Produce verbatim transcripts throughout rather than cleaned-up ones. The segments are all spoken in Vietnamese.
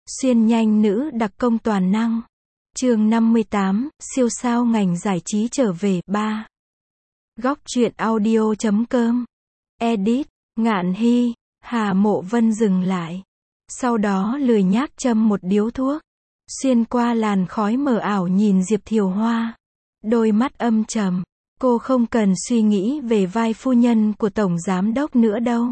Xuyên nhanh nữ đặc công toàn năng. Chương năm mươi tám, siêu sao ngành giải trí trở về. ba. Góc truyện audio chấm com. Edit, Ngạn Hy. Hà Mộ Vân dừng lại. Sau đó lười nhác châm một điếu thuốc. Xuyên qua làn khói mờ ảo nhìn Diệp Thiều Hoa. Đôi mắt âm trầm. Cô không cần suy nghĩ về vai phu nhân của Tổng Giám Đốc nữa đâu.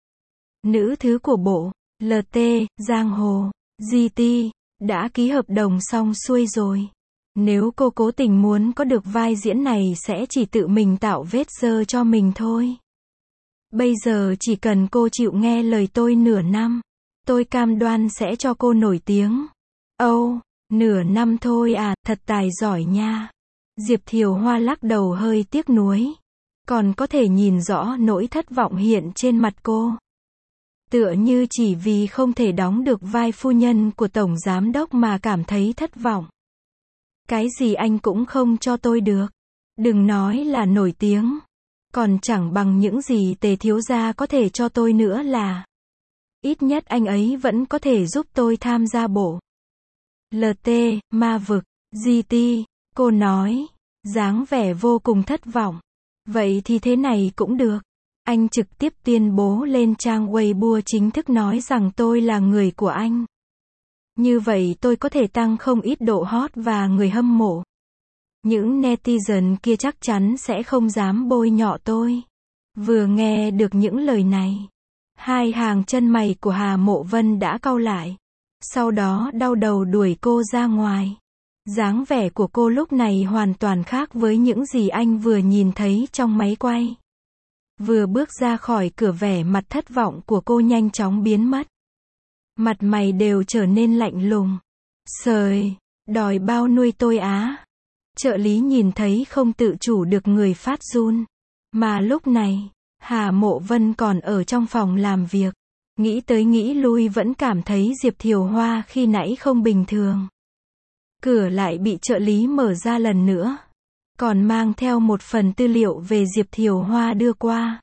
Nữ thứ của bộ, lờ tê, Giang Hồ, giê tê, đã ký hợp đồng xong xuôi rồi. Nếu cô cố tình muốn có được vai diễn này sẽ chỉ tự mình tạo vết dơ cho mình thôi. Bây giờ chỉ cần cô chịu nghe lời tôi nửa năm, tôi cam đoan sẽ cho cô nổi tiếng. Âu, oh, nửa năm thôi à, thật tài giỏi nha. Diệp Thiều Hoa lắc đầu hơi tiếc nuối. Còn có thể nhìn rõ nỗi thất vọng hiện trên mặt cô. Tựa như chỉ vì không thể đóng được vai phu nhân của Tổng Giám Đốc mà cảm thấy thất vọng. Cái gì anh cũng không cho tôi được. Đừng nói là nổi tiếng. Còn chẳng bằng những gì Tề thiếu gia có thể cho tôi nữa là. Ít nhất anh ấy vẫn có thể giúp tôi tham gia bộ lờ tê, ma vực, giê tê, cô nói, dáng vẻ vô cùng thất vọng. Vậy thì thế này cũng được. Anh trực tiếp tuyên bố lên trang Weibo chính thức nói rằng tôi là người của anh. Như vậy tôi có thể tăng không ít độ hot và người hâm mộ. Những netizen kia chắc chắn sẽ không dám bôi nhọ tôi. Vừa nghe được những lời này, hai hàng chân mày của Hà Mộ Vân đã cau lại. Sau đó đau đầu đuổi cô ra ngoài. Dáng vẻ của cô lúc này hoàn toàn khác với những gì anh vừa nhìn thấy trong máy quay. Vừa bước ra khỏi cửa vẻ mặt thất vọng của cô nhanh chóng biến mất. Mặt mày đều trở nên lạnh lùng. Sời, đòi bao nuôi tôi á. Trợ lý nhìn thấy không tự chủ được người phát run. Mà lúc này, Hà Mộ Vân còn ở trong phòng làm việc. Nghĩ tới nghĩ lui vẫn cảm thấy Diệp Thiều Hoa khi nãy không bình thường. Cửa lại bị trợ lý mở ra lần nữa. Còn mang theo một phần tư liệu về Diệp Thiều Hoa đưa qua.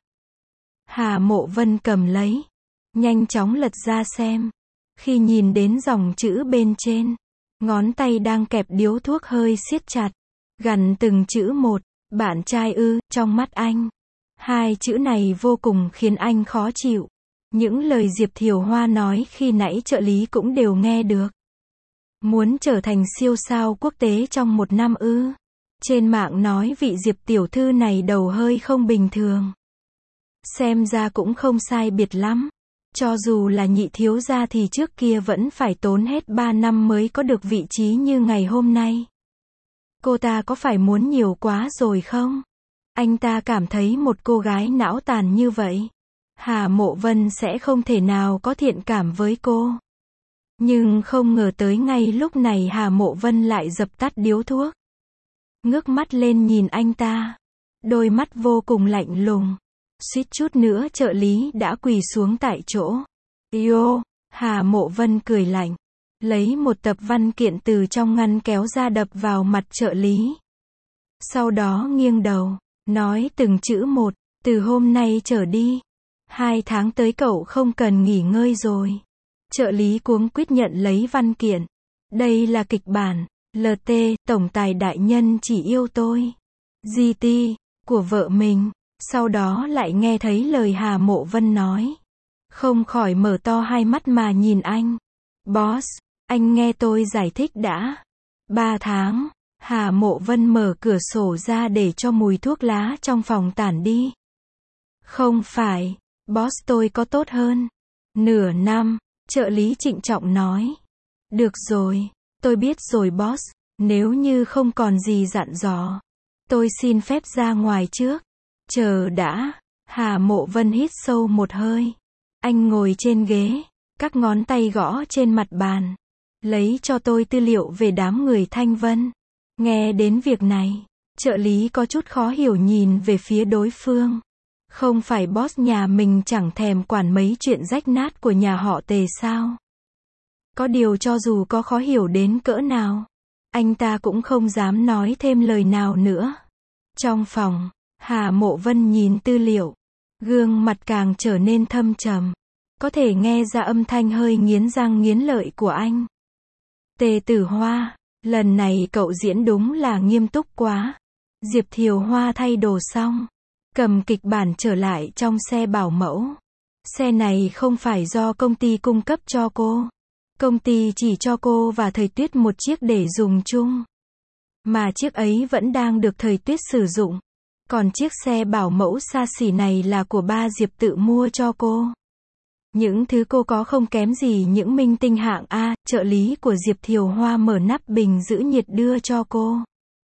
Hà Mộ Vân cầm lấy. Nhanh chóng lật ra xem. Khi nhìn đến dòng chữ bên trên, ngón tay đang kẹp điếu thuốc hơi siết chặt. Gằn từng chữ một, bạn trai ư, trong mắt anh. Hai chữ này vô cùng khiến anh khó chịu. Những lời Diệp Thiều Hoa nói khi nãy trợ lý cũng đều nghe được. Muốn trở thành siêu sao quốc tế trong một năm ư. Trên mạng nói vị Diệp tiểu thư này đầu hơi không bình thường. Xem ra cũng không sai biệt lắm. Cho dù là nhị thiếu gia thì trước kia vẫn phải tốn hết ba năm mới có được vị trí như ngày hôm nay. Cô ta có phải muốn nhiều quá rồi không? Anh ta cảm thấy một cô gái não tàn như vậy, Hà Mộ Vân sẽ không thể nào có thiện cảm với cô. Nhưng không ngờ tới ngay lúc này Hà Mộ Vân lại dập tắt điếu thuốc. Ngước mắt lên nhìn anh ta. Đôi mắt vô cùng lạnh lùng. Suýt chút nữa trợ lý đã quỳ xuống tại chỗ. Yo, Hà Mộ Vân cười lạnh. Lấy một tập văn kiện từ trong ngăn kéo ra đập vào mặt trợ lý. Sau đó nghiêng đầu, nói từng chữ một, từ hôm nay trở đi. Hai tháng tới cậu không cần nghỉ ngơi rồi. Trợ lý cuống quýt nhận lấy văn kiện. Đây là kịch bản, lờ tê, tổng tài đại nhân chỉ yêu tôi. giê tê, của vợ mình. Sau đó lại nghe thấy lời Hà Mộ Vân nói. Không khỏi mở to hai mắt mà nhìn anh. Boss, anh nghe tôi giải thích đã. Ba tháng, Hà Mộ Vân mở cửa sổ ra để cho mùi thuốc lá trong phòng tản đi. Không phải, boss tôi có tốt hơn. Nửa năm, trợ lý trịnh trọng nói. Được rồi, tôi biết rồi boss, nếu như không còn gì dặn dò, tôi xin phép ra ngoài trước. Chờ đã, Hà Mộ Vân hít sâu một hơi. Anh ngồi trên ghế, các ngón tay gõ trên mặt bàn. Lấy cho tôi tư liệu về đám người Thanh Vân. Nghe đến việc này, trợ lý có chút khó hiểu nhìn về phía đối phương. Không phải boss nhà mình chẳng thèm quản mấy chuyện rách nát của nhà họ Tề sao? Có điều cho dù có khó hiểu đến cỡ nào, anh ta cũng không dám nói thêm lời nào nữa. Trong phòng, Hà Mộ Vân nhìn tư liệu, gương mặt càng trở nên thâm trầm. Có thể nghe ra âm thanh hơi nghiến răng nghiến lợi của anh. Tề Tử Hoa, lần này cậu diễn đúng là nghiêm túc quá. Diệp Thiều Hoa thay đồ xong, cầm kịch bản trở lại trong xe bảo mẫu. Xe này không phải do công ty cung cấp cho cô. Công ty chỉ cho cô và Thời Tuyết một chiếc để dùng chung. Mà chiếc ấy vẫn đang được Thời Tuyết sử dụng. Còn chiếc xe bảo mẫu xa xỉ này là của ba Diệp tự mua cho cô. Những thứ cô có không kém gì những minh tinh hạng A. Trợ lý của Diệp Thiều Hoa mở nắp bình giữ nhiệt đưa cho cô.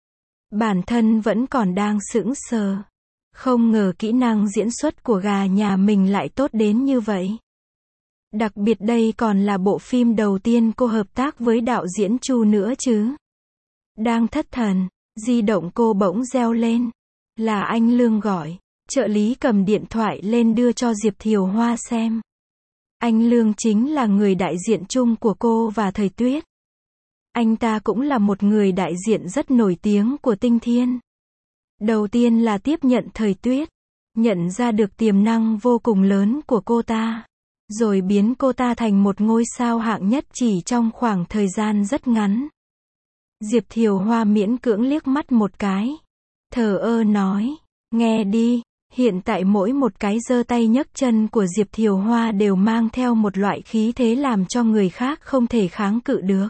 Bản thân vẫn còn đang sững sờ. Không ngờ kỹ năng diễn xuất của gà nhà mình lại tốt đến như vậy. Đặc biệt đây còn là bộ phim đầu tiên cô hợp tác với đạo diễn Chu nữa chứ. Đang thất thần, di động cô bỗng reo lên. Là anh Lương gọi. Trợ lý cầm điện thoại lên đưa cho Diệp Thiều Hoa xem. Anh Lương chính là người đại diện chung của cô và Thời Tuyết. Anh ta cũng là một người đại diện rất nổi tiếng của Tinh Thiên. Đầu tiên là tiếp nhận Thời Tuyết, nhận ra được tiềm năng vô cùng lớn của cô ta, rồi biến cô ta thành một ngôi sao hạng nhất chỉ trong khoảng thời gian rất ngắn. Diệp Thiều Hoa miễn cưỡng liếc mắt một cái, thờ ơ nói, nghe đi. Hiện tại mỗi một cái giơ tay nhấc chân của Diệp Thiều Hoa đều mang theo một loại khí thế làm cho người khác không thể kháng cự được.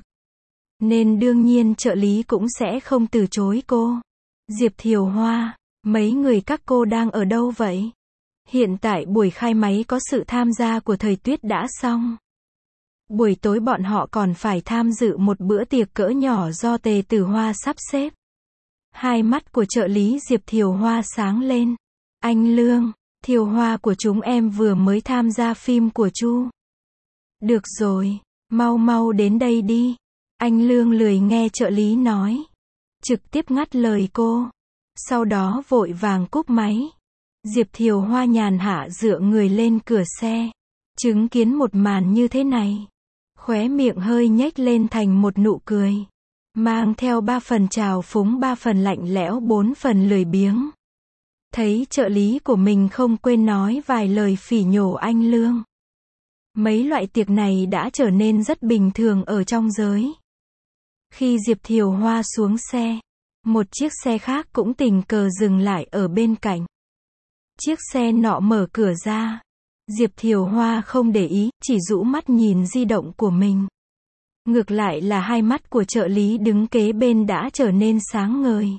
Nên đương nhiên trợ lý cũng sẽ không từ chối cô. Diệp Thiều Hoa, mấy người các cô đang ở đâu vậy? Hiện tại buổi khai máy có sự tham gia của Thời Tuyết đã xong. Buổi tối bọn họ còn phải tham dự một bữa tiệc cỡ nhỏ do Tề Tử Hoa sắp xếp. Hai mắt của trợ lý Diệp Thiều Hoa sáng lên. Anh Lương, Thiều Hoa của chúng em vừa mới tham gia phim của Chu. Được rồi, mau mau đến đây đi. Anh Lương lười nghe trợ lý nói. Trực tiếp ngắt lời cô. Sau đó vội vàng cúp máy. Diệp Thiều Hoa nhàn hạ dựa người lên cửa xe. Chứng kiến một màn như thế này. Khóe miệng hơi nhếch lên thành một nụ cười. Mang theo ba phần trào phúng ba phần lạnh lẽo bốn phần lười biếng. Thấy trợ lý của mình không quên nói vài lời phỉ nhổ anh Lương. Mấy loại tiệc này đã trở nên rất bình thường ở trong giới. Khi Diệp Thiều Hoa xuống xe, một chiếc xe khác cũng tình cờ dừng lại ở bên cạnh. Chiếc xe nọ mở cửa ra. Diệp Thiều Hoa không để ý, chỉ rũ mắt nhìn di động của mình. Ngược lại là hai mắt của trợ lý đứng kế bên đã trở nên sáng ngời.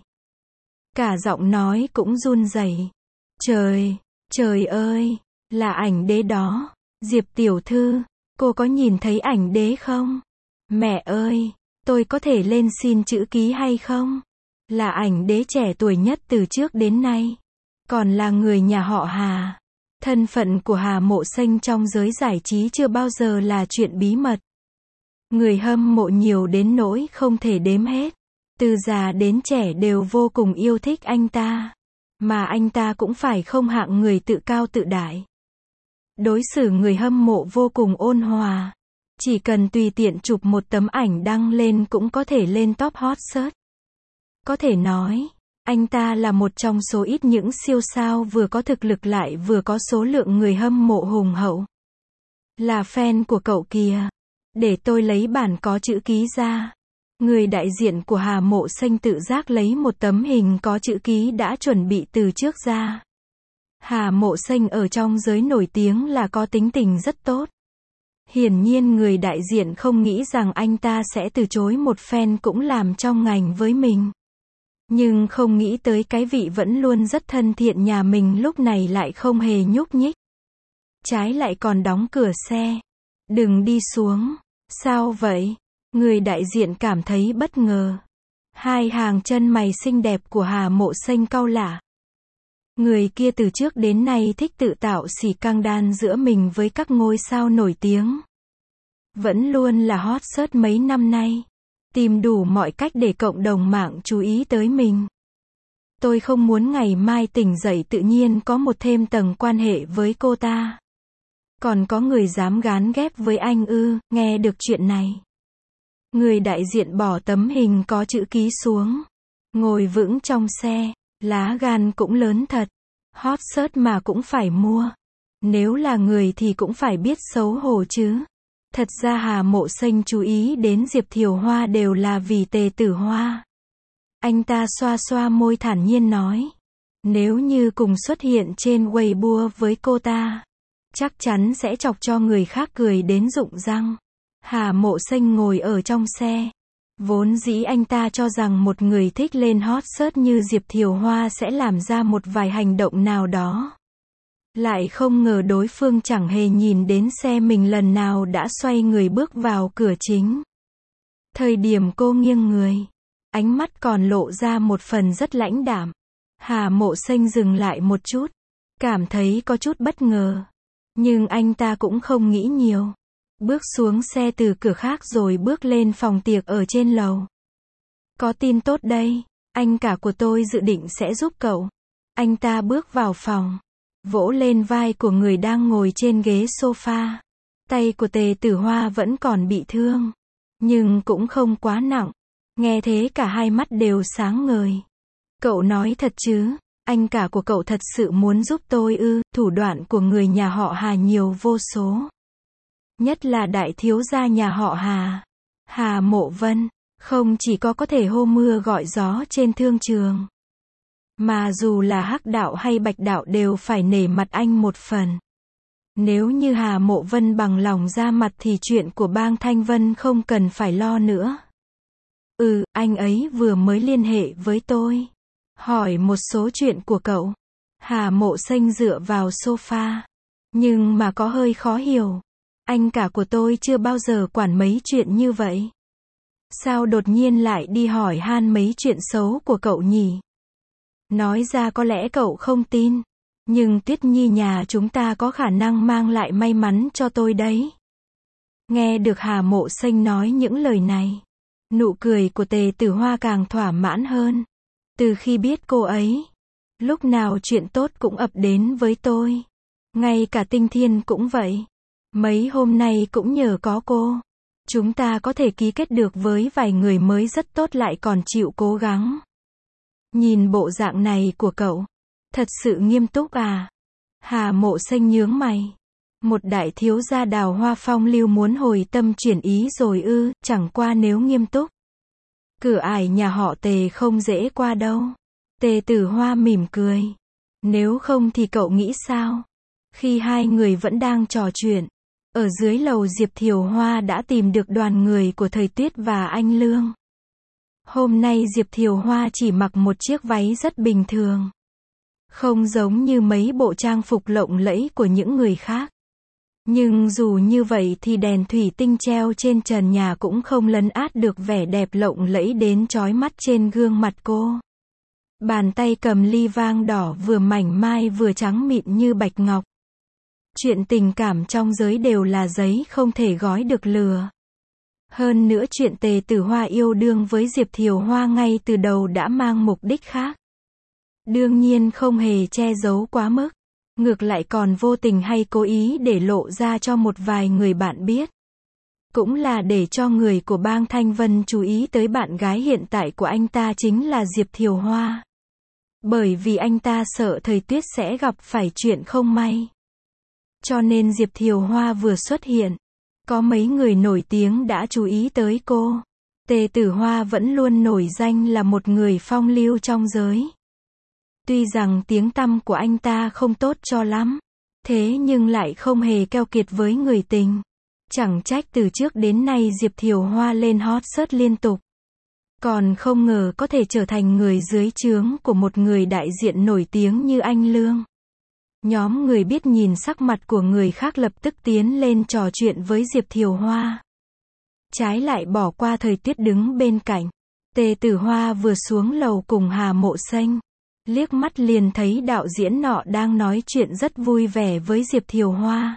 Cả giọng nói cũng run rẩy. Trời, trời ơi, là ảnh đế đó. Diệp tiểu thư, cô có nhìn thấy ảnh đế không? Mẹ ơi, tôi có thể lên xin chữ ký hay không? Là ảnh đế trẻ tuổi nhất từ trước đến nay. Còn là người nhà họ Hà. Thân phận của Hà Mộ Xanh trong giới giải trí chưa bao giờ là chuyện bí mật. Người hâm mộ nhiều đến nỗi không thể đếm hết. Từ già đến trẻ đều vô cùng yêu thích anh ta. Mà anh ta cũng phải không hạng người tự cao tự đại. Đối xử người hâm mộ vô cùng ôn hòa. Chỉ cần tùy tiện chụp một tấm ảnh đăng lên cũng có thể lên top hot search. Có thể nói, anh ta là một trong số ít những siêu sao vừa có thực lực lại vừa có số lượng người hâm mộ hùng hậu. Là fan của cậu kìa. Để tôi lấy bản có chữ ký ra. Người đại diện của Hà Mộ Xanh tự giác lấy một tấm hình có chữ ký đã chuẩn bị từ trước ra. Hà Mộ Xanh ở trong giới nổi tiếng là có tính tình rất tốt. Hiển nhiên người đại diện không nghĩ rằng anh ta sẽ từ chối một fan cũng làm trong ngành với mình. Nhưng không nghĩ tới cái vị vẫn luôn rất thân thiện nhà mình lúc này lại không hề nhúc nhích. Trái lại còn đóng cửa xe. Đừng đi xuống. Sao vậy? Người đại diện cảm thấy bất ngờ. Hai hàng chân mày xinh đẹp của Hà Mộ Xanh cau lại. Người kia từ trước đến nay thích tự tạo xỉ căng đan giữa mình với các ngôi sao nổi tiếng. Vẫn luôn là hot search mấy năm nay. Tìm đủ mọi cách để cộng đồng mạng chú ý tới mình. Tôi không muốn ngày mai tỉnh dậy tự nhiên có một thêm tầng quan hệ với cô ta. Còn có người dám gán ghép với anh ư? Nghe được chuyện này. Người đại diện bỏ tấm hình có chữ ký xuống. Ngồi vững trong xe. Lá gan cũng lớn thật. Hot search mà cũng phải mua. Nếu là người thì cũng phải biết xấu hổ chứ. Thật ra Hà Mộ Xanh chú ý đến Diệp Thiều Hoa đều là vì Tề Tử Hoa. Anh ta xoa xoa môi thản nhiên nói. Nếu như cùng xuất hiện trên Weibo với cô ta, chắc chắn sẽ chọc cho người khác cười đến rụng răng. Hà Mộ Xanh ngồi ở trong xe. Vốn dĩ anh ta cho rằng một người thích lên hot search như Diệp Thiều Hoa sẽ làm ra một vài hành động nào đó. Lại không ngờ đối phương chẳng hề nhìn đến xe mình lần nào đã xoay người bước vào cửa chính. Thời điểm cô nghiêng người, ánh mắt còn lộ ra một phần rất lãnh đạm. Hà Mộ Xanh dừng lại một chút, cảm thấy có chút bất ngờ. Nhưng anh ta cũng không nghĩ nhiều. Bước xuống xe từ cửa khác rồi bước lên phòng tiệc ở trên lầu. Có tin tốt đây, anh cả của tôi dự định sẽ giúp cậu. Anh ta bước vào phòng, vỗ lên vai của người đang ngồi trên ghế sofa. Tay của Tề Tử Hoa vẫn còn bị thương, nhưng cũng không quá nặng. Nghe thế cả hai mắt đều sáng ngời. Cậu nói thật chứ, anh cả của cậu thật sự muốn giúp tôi ư? Thủ đoạn của người nhà họ Hà nhiều vô số. Nhất là đại thiếu gia nhà họ Hà, Hà Mộ Vân, không chỉ có có thể hô mưa gọi gió trên thương trường, mà dù là Hắc đạo hay Bạch đạo đều phải nể mặt anh một phần. Nếu như Hà Mộ Vân bằng lòng ra mặt thì chuyện của Bang Thanh Vân không cần phải lo nữa. Ừ, anh ấy vừa mới liên hệ với tôi, hỏi một số chuyện của cậu. Hà Mộ Xanh dựa vào sofa, nhưng mà có hơi khó hiểu. Anh cả của tôi chưa bao giờ quản mấy chuyện như vậy. Sao đột nhiên lại đi hỏi han mấy chuyện xấu của cậu nhỉ? Nói ra có lẽ cậu không tin, nhưng Tuyết Nhi nhà chúng ta có khả năng mang lại may mắn cho tôi đấy. Nghe được Hà Mộ Xanh nói những lời này, nụ cười của Tề Tử Hoa càng thỏa mãn hơn. Từ khi biết cô ấy, lúc nào chuyện tốt cũng ập đến với tôi. Ngay cả Tinh Thiên cũng vậy. Mấy hôm nay cũng nhờ có cô, chúng ta có thể ký kết được với vài người mới rất tốt lại còn chịu cố gắng. Nhìn bộ dạng này của cậu, thật sự nghiêm túc à? Hà Mộ Xanh nhướng mày. Một đại thiếu gia Đào Hoa phong lưu muốn hồi tâm chuyển ý rồi ư? Chẳng qua nếu nghiêm túc, cửa ải nhà họ Tề không dễ qua đâu. Tề Tử Hoa mỉm cười. Nếu không thì cậu nghĩ sao? Khi hai người vẫn đang trò chuyện, ở dưới lầu Diệp Thiều Hoa đã tìm được đoàn người của Thời Tuyết và anh Lương. Hôm nay Diệp Thiều Hoa chỉ mặc một chiếc váy rất bình thường, không giống như mấy bộ trang phục lộng lẫy của những người khác. Nhưng dù như vậy thì đèn thủy tinh treo trên trần nhà cũng không lấn át được vẻ đẹp lộng lẫy đến chói mắt trên gương mặt cô. Bàn tay cầm ly vang đỏ vừa mảnh mai vừa trắng mịn như bạch ngọc. Chuyện tình cảm trong giới đều là giấy không thể gói được lừa. Hơn nữa chuyện Tề Tử Hoa yêu đương với Diệp Thiều Hoa ngay từ đầu đã mang mục đích khác. Đương nhiên không hề che giấu quá mức, ngược lại còn vô tình hay cố ý để lộ ra cho một vài người bạn biết. Cũng là để cho người của Bang Thanh Vân chú ý tới bạn gái hiện tại của anh ta chính là Diệp Thiều Hoa. Bởi vì anh ta sợ Thời Tuyết sẽ gặp phải chuyện không may. Cho nên Diệp Thiều Hoa vừa xuất hiện, có mấy người nổi tiếng đã chú ý tới cô. Tề Tử Hoa vẫn luôn nổi danh là một người phong lưu trong giới. Tuy rằng tiếng tăm của anh ta không tốt cho lắm, thế nhưng lại không hề keo kiệt với người tình. Chẳng trách từ trước đến nay Diệp Thiều Hoa lên hot search liên tục. Còn không ngờ có thể trở thành người dưới trướng của một người đại diện nổi tiếng như anh Lương. Nhóm người biết nhìn sắc mặt của người khác lập tức tiến lên trò chuyện với Diệp Thiều Hoa. Trái lại bỏ qua Thời Tuyết đứng bên cạnh. Tề Tử Hoa vừa xuống lầu cùng Hà Mộ Xanh, liếc mắt liền thấy đạo diễn nọ đang nói chuyện rất vui vẻ với Diệp Thiều Hoa.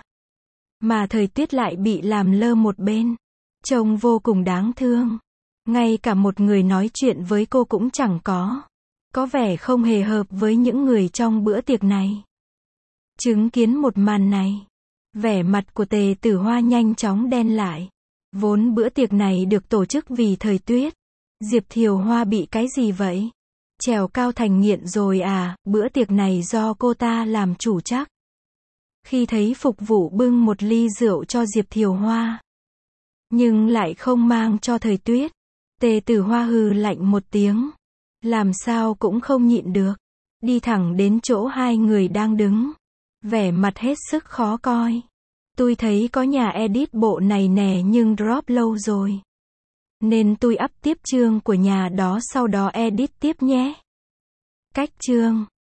Mà Thời Tuyết lại bị làm lơ một bên, trông vô cùng đáng thương. Ngay cả một người nói chuyện với cô cũng chẳng có. Có vẻ không hề hợp với những người trong bữa tiệc này. Chứng kiến một màn này, vẻ mặt của Tề Tử Hoa nhanh chóng đen lại. Vốn bữa tiệc này được tổ chức vì Thời Tuyết. Diệp Thiều Hoa bị cái gì vậy? Trèo cao thành nghiện rồi à? Bữa tiệc này do cô ta làm chủ chắc. Khi thấy phục vụ bưng một ly rượu cho Diệp Thiều Hoa, nhưng lại không mang cho Thời Tuyết, Tề Tử Hoa hừ lạnh một tiếng, làm sao cũng không nhịn được, đi thẳng đến chỗ hai người đang đứng, vẻ mặt hết sức khó coi. Tôi thấy có nhà edit bộ này nè nhưng drop lâu rồi, nên tôi up tiếp chương của nhà đó sau đó edit tiếp nhé. Cách chương